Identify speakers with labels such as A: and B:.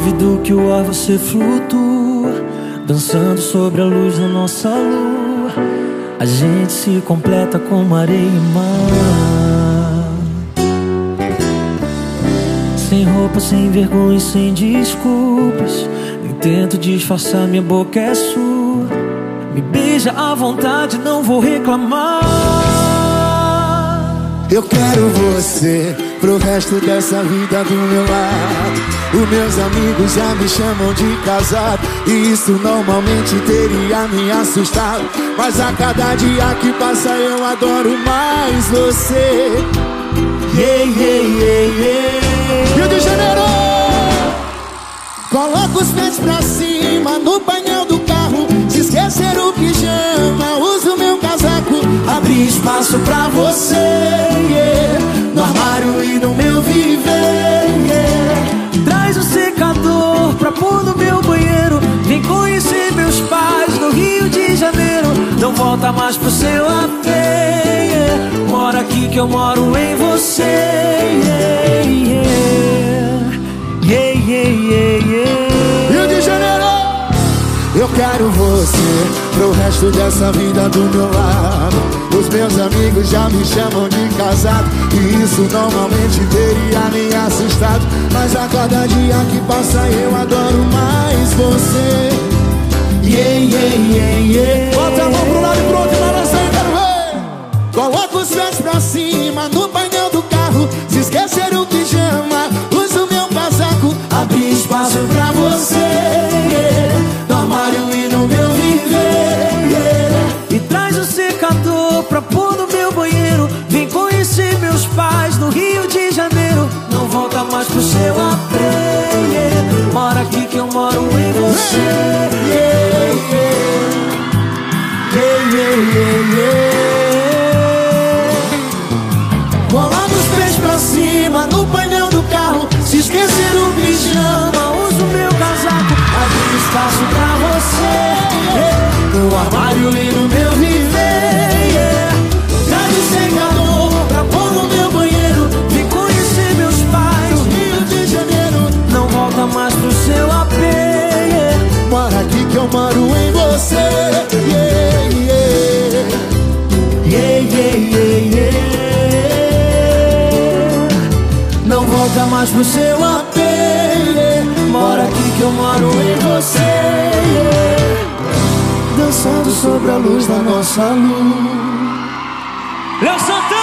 A: duvido que o ar você flutua, dançando sobre a luz da nossa lua. A gente se completa como areia e mar. Sem roupa, sem vergonha, sem desculpas. Nem tento disfarçar, minha boca é sua. Me beija à vontade, não vou reclamar.
B: Eu quero você pro resto dessa vida do meu lado. Os meus amigos já me chamam de casado, e isso normalmente teria me assustado. Mas a cada dia que passa eu adoro mais você.
A: Yeah, yeah, yeah, yeah.
B: Rio de Janeiro! Coloca os pés pra cima no painel do carro. Se esquecer o pijama, usa o meu casaco.
A: Abri espaço pra você, yeah, no armário e no meu viver, yeah. Traz o secador pra pôr no meu banheiro. Vem conhecer meus pais no Rio de Janeiro. Não volta mais pro seu AP, yeah. Mora aqui que eu moro em você, yeah, yeah. Yeah, yeah, yeah, yeah.
B: Rio de Janeiro! Eu quero você pro resto dessa vida do meu lado. Os meus amigos já me chamam de casado, e isso normalmente teria me assustado. Mas a cada dia que passa eu adoro mais você.
A: Yeah, yeah, yeah, yeah.
B: Bota a mão pro lado e pro outro, balança aí, quero ver. Coloca os pés pra cima no painel do carro. Se esquecer o pijama, usa o meu casaco.
A: Abri espaço pra você, yeah, no armário e no meu viver, yeah. E traz o secador pra pôr no meu banheiro. Vem conhecer meus pais no Rio de Janeiro. Não volta mais pro seu AP, yeah. Mora aqui que eu moro em você, yeah, yeah. Yeah, yeah, yeah, yeah.
B: Coloca os pés pra cima no painel do carro.
A: Se esquecer o pijama, usa o meu casaco. Abri espaço pra você, yeah, no armário e no meu viver, yeah. Traz o secador pra pôr no meu banheiro. Vem conhecer meus pais
B: no Rio de Janeiro.
A: Não volta mais pro seu AP, yeah.
B: Mora aqui que eu moro em você, yeah, yeah.
A: Yeah, yeah, yeah, yeah. Não volta mais pro seu AP, yeah. Mora aqui que eu moro em você, yeah. Dançando sobre a luz da nossa luz. Léo Santana!